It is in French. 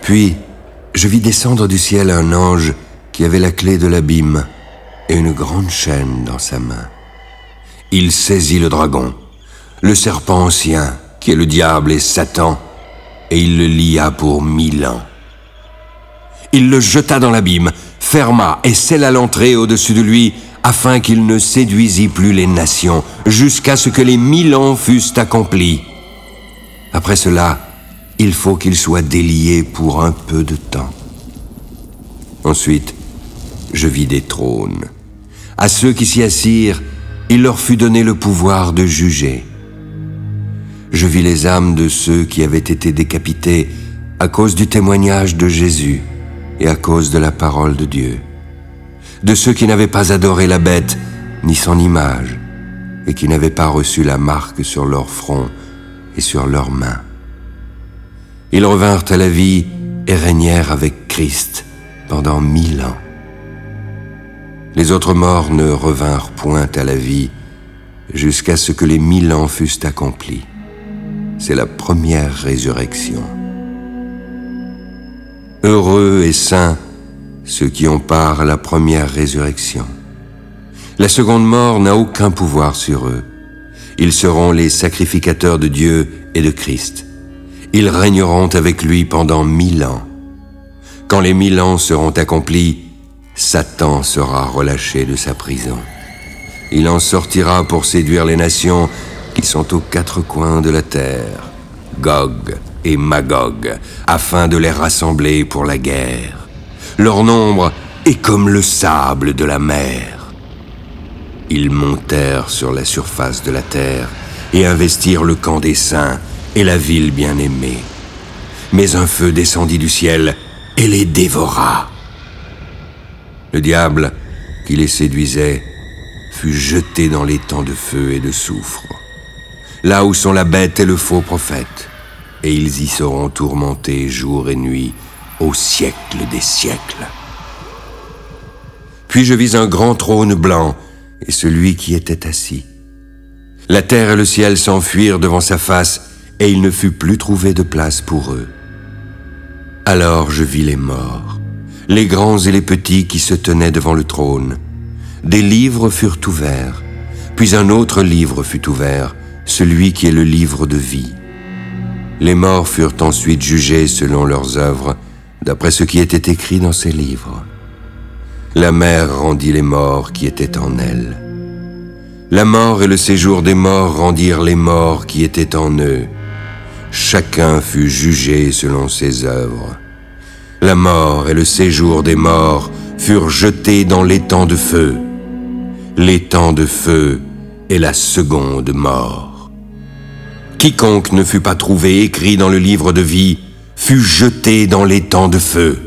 Puis, je vis descendre du ciel un ange qui avait la clé de l'abîme et une grande chaîne dans sa main. Il saisit le dragon, le serpent ancien, qui est le diable et Satan, et il le lia pour 1000 ans. Il le jeta dans l'abîme, ferma et scella l'entrée au-dessus de lui, afin qu'il ne séduisît plus les nations, jusqu'à ce que les 1000 ans fussent accomplis. Après cela, il faut qu'il soit délié pour un peu de temps. Ensuite, je vis des trônes. À ceux qui s'y assirent, il leur fut donné le pouvoir de juger. Je vis les âmes de ceux qui avaient été décapités à cause du témoignage de Jésus et à cause de la parole de Dieu, de ceux qui n'avaient pas adoré la bête ni son image et qui n'avaient pas reçu la marque sur leur front et sur leurs mains. Ils revinrent à la vie et régnèrent avec Christ pendant 1000 ans. Les autres morts ne revinrent point à la vie jusqu'à ce que les 1000 ans fussent accomplis. C'est la première résurrection. Heureux et saints ceux qui ont part à la première résurrection. La seconde mort n'a aucun pouvoir sur eux. Ils seront les sacrificateurs de Dieu et de Christ. Ils régneront avec lui pendant 1000 ans. Quand les 1000 ans seront accomplis, Satan sera relâché de sa prison. Il en sortira pour séduire les nations qui sont aux 4 coins de la terre, Gog et Magog, afin de les rassembler pour la guerre. Leur nombre est comme le sable de la mer. Ils montèrent sur la surface de la terre et investirent le camp des saints et la ville bien-aimée. Mais un feu descendit du ciel et les dévora. Le diable, qui les séduisait, fut jeté dans l'étang de feu et de soufre, là où sont la bête et le faux prophète, et ils y seront tourmentés jour et nuit, au siècle des siècles. Puis je vis un grand trône blanc, et celui qui était assis. La terre et le ciel s'enfuirent devant sa face, et il ne fut plus trouvé de place pour eux. Alors je vis les morts, les grands et les petits qui se tenaient devant le trône. Des livres furent ouverts, puis un autre livre fut ouvert, celui qui est le livre de vie. Les morts furent ensuite jugés selon leurs œuvres, d'après ce qui était écrit dans ces livres. La mer rendit les morts qui étaient en elle. La mort et le séjour des morts rendirent les morts qui étaient en eux. Chacun fut jugé selon ses œuvres. La mort et le séjour des morts furent jetés dans l'étang de feu. L'étang de feu est la seconde mort. Quiconque ne fut pas trouvé écrit dans le livre de vie fut jeté dans l'étang de feu.